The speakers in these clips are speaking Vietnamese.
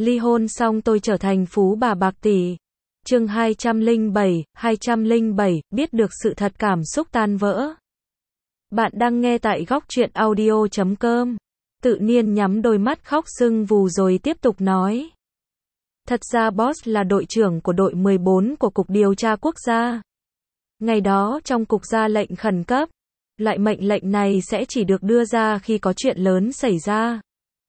Ly hôn xong tôi trở thành phú bà bạc tỷ. Chương 207, biết được sự thật cảm xúc tan vỡ. Bạn đang nghe tại góc truyện audio.com. Tự nhiên nhắm đôi mắt khóc sưng vù rồi tiếp tục nói. Thật ra boss là đội trưởng của đội 14 của Cục Điều tra Quốc gia. Ngày đó trong cục ra lệnh khẩn cấp. Loại mệnh lệnh này sẽ chỉ được đưa ra khi có chuyện lớn xảy ra.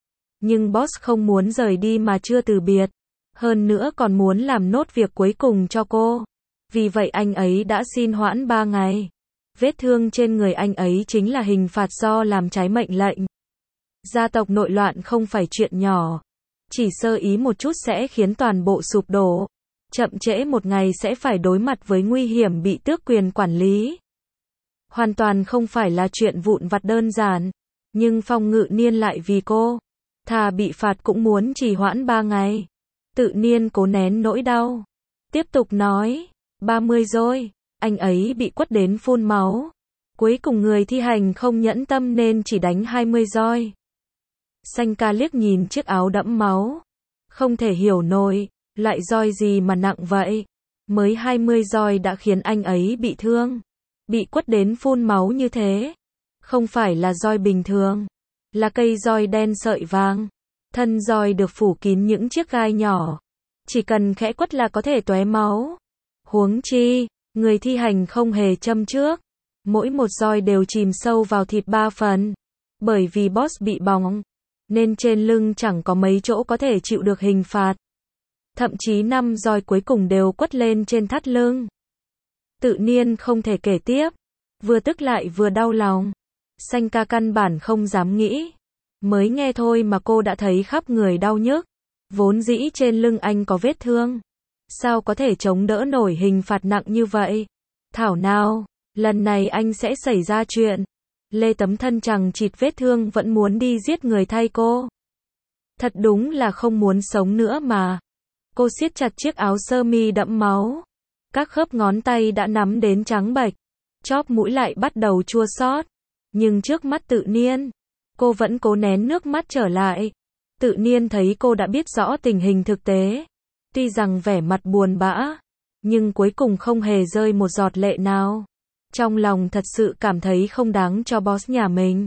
Nhưng boss không muốn rời đi mà chưa từ biệt. Hơn nữa còn muốn làm nốt việc cuối cùng cho cô. Vì vậy anh ấy đã xin hoãn 3 ngày. Vết thương trên người anh ấy chính là hình phạt do làm trái mệnh lệnh. Gia tộc nội loạn không phải chuyện nhỏ. Chỉ sơ ý một chút sẽ khiến toàn bộ sụp đổ. Chậm trễ một ngày sẽ phải đối mặt với nguy hiểm bị tước quyền quản lý. Hoàn toàn không phải là chuyện vụn vặt đơn giản. Nhưng Phong Ngự Niên lại vì cô. Thà bị phạt cũng muốn trì hoãn 3 ngày. Tự nhiên cố nén nỗi đau. Tiếp tục nói. 30 rồi. Anh ấy bị quất đến phun máu. Cuối cùng người thi hành không nhẫn tâm nên chỉ đánh 20 roi. Sanh ca liếc nhìn chiếc áo đẫm máu. Không thể hiểu nổi. Loại roi gì mà nặng vậy. Mới 20 roi đã khiến anh ấy bị thương. Bị quất đến phun máu như thế. Không phải là roi bình thường. Là cây roi đen sợi vàng. Thân roi được phủ kín những chiếc gai nhỏ. Chỉ cần khẽ quất là có thể tóe máu. Huống chi, người thi hành không hề châm trước. Mỗi một roi đều chìm sâu vào thịt 3 phần. Bởi vì boss bị bỏng, nên trên lưng chẳng có mấy chỗ có thể chịu được hình phạt. Thậm chí 5 roi cuối cùng đều quất lên trên thắt lưng. Tự nhiên không thể kể tiếp. Vừa tức lại vừa đau lòng. Sanh ca căn bản không dám nghĩ. Mới nghe thôi mà cô đã thấy khắp người đau nhức. Vốn dĩ trên lưng anh có vết thương. Sao có thể chống đỡ nổi hình phạt nặng như vậy? Thảo nào, lần này anh sẽ xảy ra chuyện. Lê tấm thân chằng chịt vết thương vẫn muốn đi giết người thay cô. Thật đúng là không muốn sống nữa mà. Cô siết chặt chiếc áo sơ mi đẫm máu. Các khớp ngón tay đã nắm đến trắng bệch. Chóp mũi lại bắt đầu chua xót. Nhưng trước mắt Tự Nhiên, cô vẫn cố nén nước mắt trở lại. Tự Nhiên thấy cô đã biết rõ tình hình thực tế. Tuy rằng vẻ mặt buồn bã, nhưng cuối cùng không hề rơi một giọt lệ nào. Trong lòng thật sự cảm thấy không đáng cho boss nhà mình.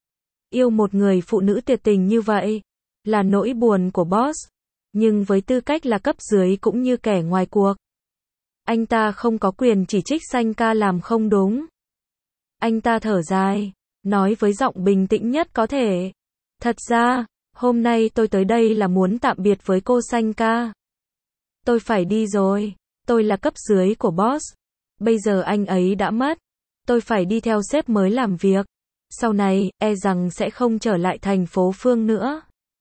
Yêu một người phụ nữ tuyệt tình như vậy, là nỗi buồn của boss. Nhưng với tư cách là cấp dưới cũng như kẻ ngoài cuộc. Anh ta không có quyền chỉ trích Sanh ca làm không đúng. Anh ta thở dài, nói với giọng bình tĩnh nhất có thể. Thật ra, hôm nay tôi tới đây là muốn tạm biệt với cô Sanh ca. Tôi phải đi rồi, tôi là cấp dưới của boss. Bây giờ anh ấy đã mất. Tôi phải đi theo sếp mới làm việc. Sau này, e rằng sẽ không trở lại thành phố Phương nữa.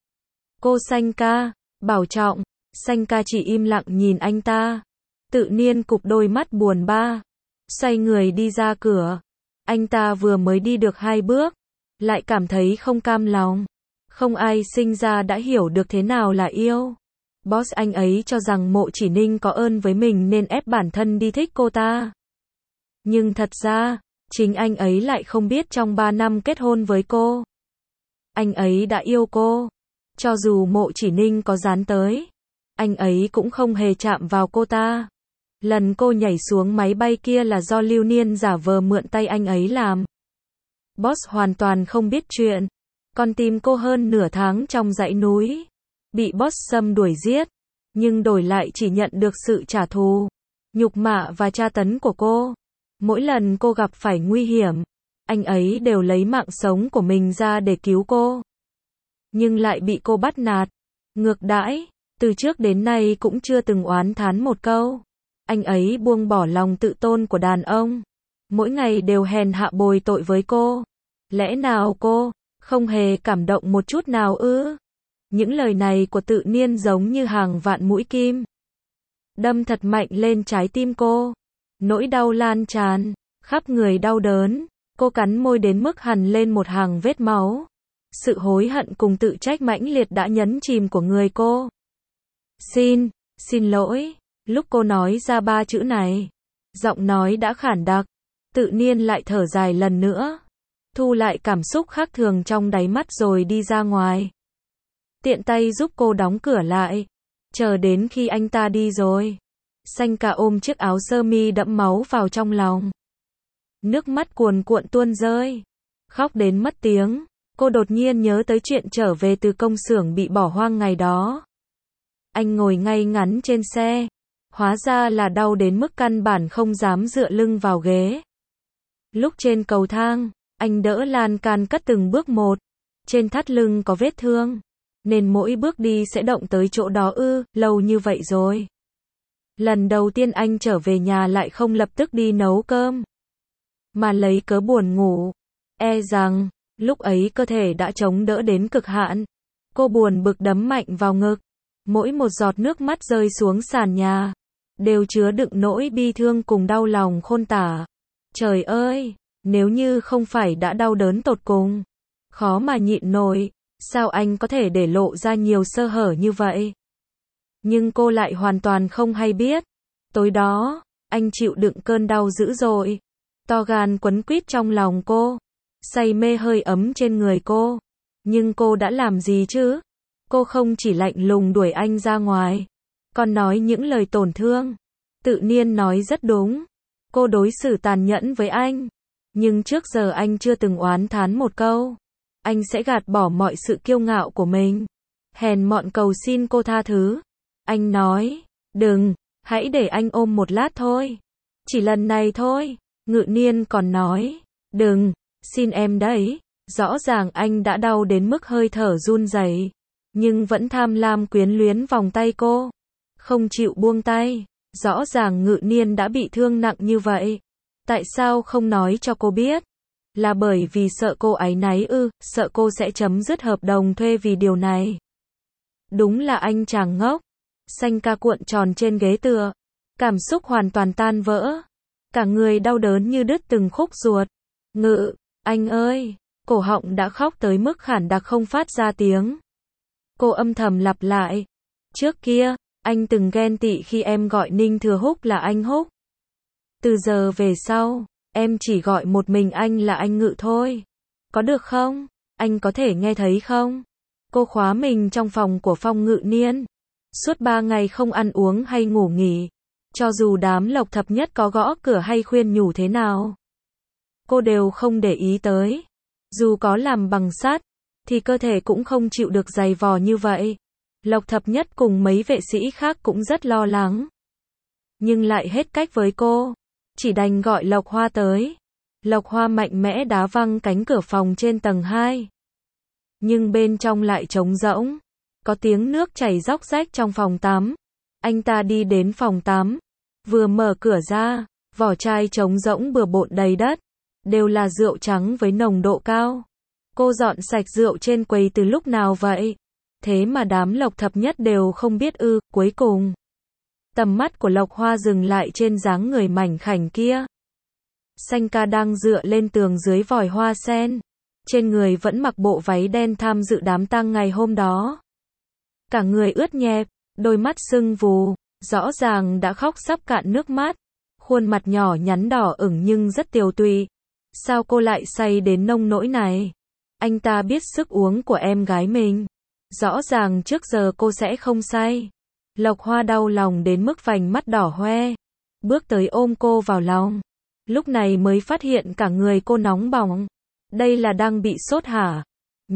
Cô Sanh ca, bảo trọng. Sanh ca chỉ im lặng nhìn anh ta. Tự nhiên cụp đôi mắt buồn bã. Xoay người đi ra cửa. Anh ta vừa mới đi được 2 bước. Lại cảm thấy không cam lòng. Không ai sinh ra đã hiểu được thế nào là yêu. Boss anh ấy cho rằng Mộ Chỉ Ninh có ơn với mình nên ép bản thân đi thích cô ta. Nhưng thật ra, chính anh ấy lại không biết trong 3 năm kết hôn với cô. Anh ấy đã yêu cô. Cho dù Mộ Chỉ Ninh có dán tới, anh ấy cũng không hề chạm vào cô ta. Lần cô nhảy xuống máy bay kia là do Lưu Niên giả vờ mượn tay anh ấy làm. Boss hoàn toàn không biết chuyện. Còn tìm cô hơn nửa tháng trong dãy núi. Bị boss xâm đuổi giết. Nhưng đổi lại chỉ nhận được sự trả thù, nhục mạ và tra tấn của cô. Mỗi lần cô gặp phải nguy hiểm, anh ấy đều lấy mạng sống của mình ra để cứu cô. Nhưng lại bị cô bắt nạt, ngược đãi. Từ trước đến nay cũng chưa từng oán thán một câu. Anh ấy buông bỏ lòng tự tôn của đàn ông. Mỗi ngày đều hèn hạ bồi tội với cô. Lẽ nào cô không hề cảm động một chút nào ư? Những lời này của Tự Nhiên giống như hàng vạn mũi kim. Đâm thật mạnh lên trái tim cô. Nỗi đau lan tràn, khắp người đau đớn. Cô cắn môi đến mức hằn lên một hàng vết máu. Sự hối hận cùng tự trách mãnh liệt đã nhấn chìm của người cô. Xin lỗi. Lúc cô nói ra 3 chữ này, giọng nói đã khản đặc. Tự Nhiên lại thở dài lần nữa. Thu lại cảm xúc khác thường trong đáy mắt rồi đi ra ngoài. tiện tay giúp cô đóng cửa lại. Chờ đến khi anh ta đi rồi, Xanh Ca ôm chiếc áo sơ mi đẫm máu vào trong lòng. Nước mắt cuồn cuộn tuôn rơi. Khóc đến mất tiếng. Cô đột nhiên nhớ tới chuyện trở về từ công xưởng bị bỏ hoang ngày đó. Anh ngồi ngay ngắn trên xe. Hóa ra là đau đến mức căn bản không dám dựa lưng vào ghế. Lúc trên cầu thang, anh đỡ lan can cất từng bước một. Trên thắt lưng có vết thương, nên mỗi bước đi sẽ động tới chỗ đó lâu như vậy rồi. Lần đầu tiên anh trở về nhà lại không lập tức đi nấu cơm, mà lấy cớ buồn ngủ. E rằng, lúc ấy cơ thể đã chống đỡ đến cực hạn. Cô buồn bực đấm mạnh vào ngực. Mỗi một giọt nước mắt rơi xuống sàn nhà, đều chứa đựng nỗi bi thương cùng đau lòng khôn tả. Trời ơi, nếu như không phải đã đau đớn tột cùng, khó mà nhịn nổi, sao anh có thể để lộ ra nhiều sơ hở như vậy? Nhưng cô lại hoàn toàn không hay biết. Tối đó, anh chịu đựng cơn đau dữ dội. To gan quấn quýt trong lòng cô, say mê hơi ấm trên người cô. Nhưng cô đã làm gì chứ? Cô không chỉ lạnh lùng đuổi anh ra ngoài, còn nói những lời tổn thương. Tự nhiên nói rất đúng. Cô đối xử tàn nhẫn với anh. Nhưng trước giờ anh chưa từng oán thán một câu. Anh sẽ gạt bỏ mọi sự kiêu ngạo của mình. Hèn mọn cầu xin cô tha thứ. Anh nói, đừng, hãy để anh ôm một lát thôi. Chỉ lần này thôi. Ngự Niên còn nói, đừng, xin em đấy. Rõ ràng anh đã đau đến mức hơi thở run rẩy, nhưng vẫn tham lam quyến luyến vòng tay cô, không chịu buông tay. Rõ ràng Ngự Niên đã bị thương nặng như vậy, tại sao không nói cho cô biết? Là bởi vì sợ cô áy náy sợ cô sẽ chấm dứt hợp đồng thuê vì điều này. Đúng là anh chàng ngốc. Xanh Ca cuộn tròn trên ghế tựa, cảm xúc hoàn toàn tan vỡ, cả người đau đớn như đứt từng khúc ruột. Ngự, anh ơi, cổ họng đã khóc tới mức khản đặc không phát ra tiếng. Cô âm thầm lặp lại, trước kia, anh từng ghen tị khi em gọi Ninh Thừa Húc là anh Húc. Từ giờ về sau, em chỉ gọi một mình anh là anh Ngự thôi. Có được không? Anh có thể nghe thấy không? Cô khóa mình trong phòng của Phong Ngự Niên. Suốt 3 ngày không ăn uống hay ngủ nghỉ. Cho dù đám Lộc Thập Nhất có gõ cửa hay khuyên nhủ thế nào, cô đều không để ý tới. Dù có làm bằng sắt, thì cơ thể cũng không chịu được dày vò như vậy. Lộc Thập Nhất cùng mấy vệ sĩ khác cũng rất lo lắng, nhưng lại hết cách với cô, chỉ đành gọi Lộc Hoa tới. Lộc Hoa mạnh mẽ đá văng cánh cửa phòng trên tầng 2. Nhưng bên trong lại trống rỗng, có tiếng nước chảy róc rách trong phòng tắm. Anh ta đi đến phòng tắm, vừa mở cửa ra, vỏ chai trống rỗng bừa bộn đầy đất, đều là rượu trắng với nồng độ cao. Cô dọn sạch rượu trên quầy từ lúc nào vậy? Thế mà đám Lộc Thập Nhất đều không biết cuối cùng. Tầm mắt của Lộc Hoa dừng lại trên dáng người mảnh khảnh kia. Xanh Ca đang dựa lên tường dưới vòi hoa sen. Trên người vẫn mặc bộ váy đen tham dự đám tang ngày hôm đó. Cả người ướt nhẹp, đôi mắt sưng vù, rõ ràng đã khóc sắp cạn nước mắt. Khuôn mặt nhỏ nhắn đỏ ửng nhưng rất tiều tụy. Sao cô lại say đến nông nỗi này? Anh ta biết sức uống của em gái mình. Rõ ràng trước giờ cô sẽ không say. Lộc Hoa đau lòng đến mức vành mắt đỏ hoe. Bước tới ôm cô vào lòng. Lúc này mới phát hiện cả người cô nóng bỏng. Đây là đang bị sốt hả?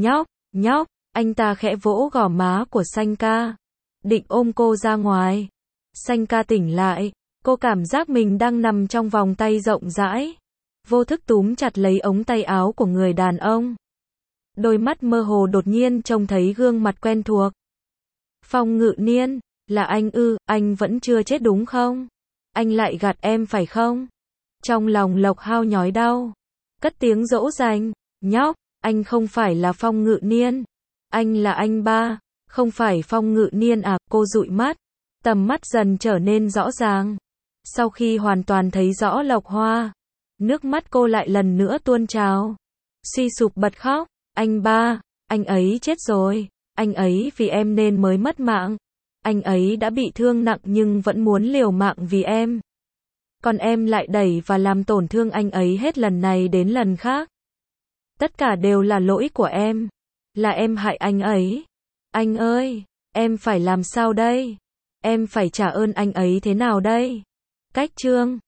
Nhóc, anh ta khẽ vỗ gò má của Xanh Ca. Định ôm cô ra ngoài. Xanh Ca tỉnh lại. Cô cảm giác mình đang nằm trong vòng tay rộng rãi. Vô thức túm chặt lấy ống tay áo của người đàn ông. Đôi mắt mơ hồ đột nhiên trông thấy gương mặt quen thuộc. Phong Ngự Niên, là anh anh vẫn chưa chết đúng không? Anh lại gạt em phải không? Trong lòng Lộc Hao nhói đau, cất tiếng dỗ dành, nhóc, anh không phải là Phong Ngự Niên, anh là anh ba, không phải Phong Ngự Niên à? Cô dụi mắt, tầm mắt dần trở nên rõ ràng. Sau khi hoàn toàn thấy rõ Lộc Hoa, nước mắt cô lại lần nữa tuôn trào, suy sụp bật khóc. Anh ba, anh ấy chết rồi, anh ấy vì em nên mới mất mạng. Anh ấy đã bị thương nặng nhưng vẫn muốn liều mạng vì em. Còn em lại đẩy và làm tổn thương anh ấy hết lần này đến lần khác. Tất cả đều là lỗi của em. Là em hại anh ấy. Anh ơi, em phải làm sao đây? Em phải trả ơn anh ấy thế nào đây? Cách Trương